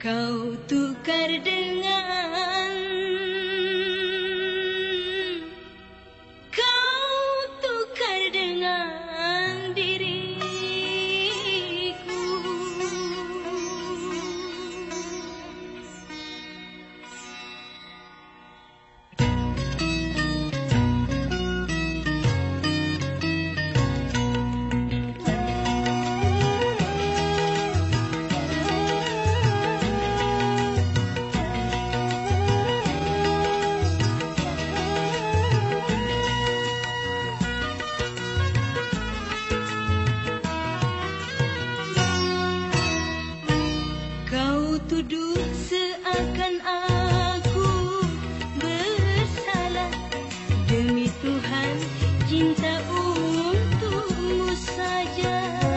Kau tukar dengan diriku. Kau tuduh seakan aku bersalah. Demi Tuhan, cinta untukmu saja.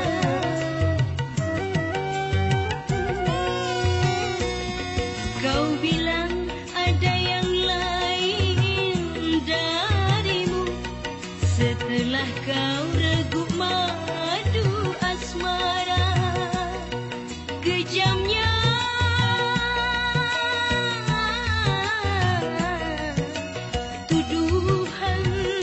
Kau bilang ada yang lain darimu. Setelah kau reguk madu asmara, kejamnya tuduhan.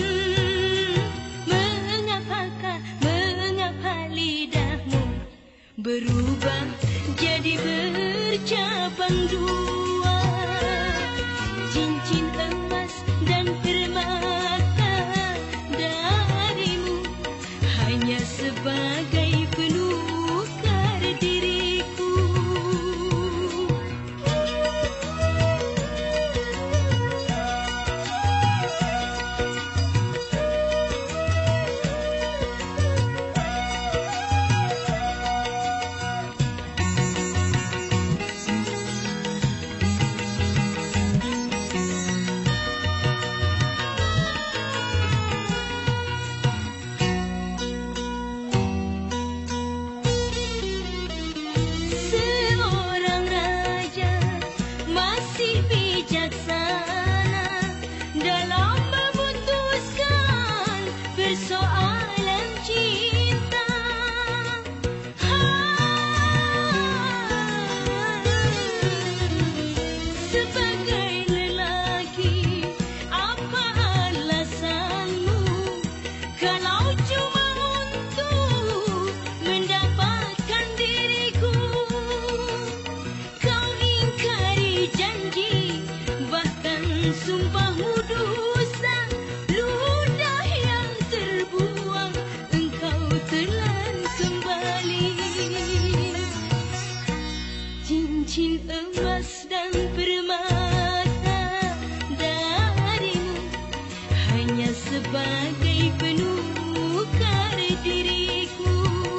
Mengapa lidahmu berubah jadi bercabang dua? Cincin emas dan permata darimu hanya sebagai penukar diriku. Seorang raja masih bijaksana dalam memutuskan persoalan cinta. Sebagai lelaki, apa alasanmu kalau cuma untuk mendapatkan diriku? Kau ingkari janji, bahkan sumpahmu dusta. Ludah yang terbuang, engkau telan kembali. Cincin emas dan permata darimu hanya sebagai penukar diriku.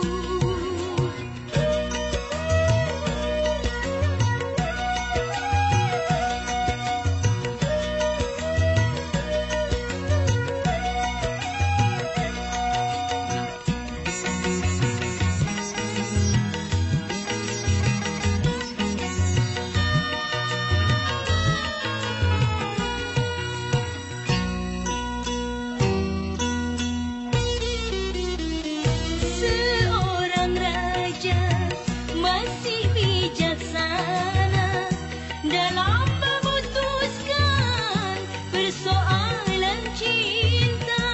Seorang raja masih bijaksana dalam memutuskan persoalan cinta.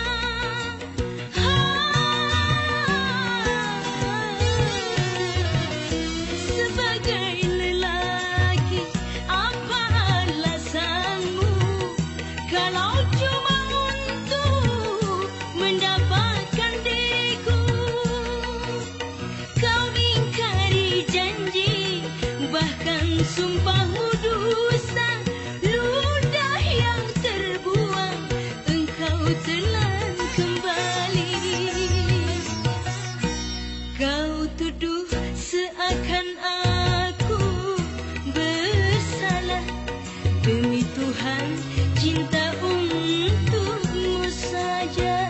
Sebagai lelaki, apa alasanmu kalau cuma untuk mendapatkan diriku? Kau ingkari janji, bahkan sumpahmu dusta. Ludah yang terbuang, engkau telan kembali. Kau tuduh seakan aku bersalah. Demi Tuhan, cinta untukmu saja.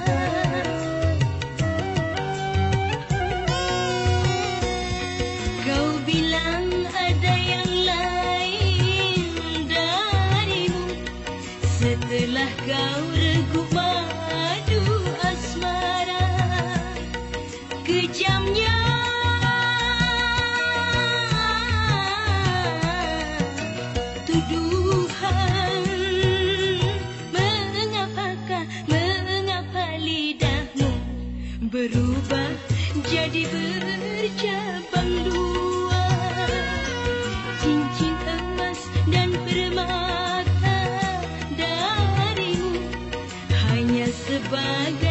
Kau bilang ada yang lain darimu. Setelah kau reguk madu asmara, kejamnya tuduhan. Mengapa lidahmu berubah jadi bercabang dua? Cincin emas dan permata darimu hanya sebagai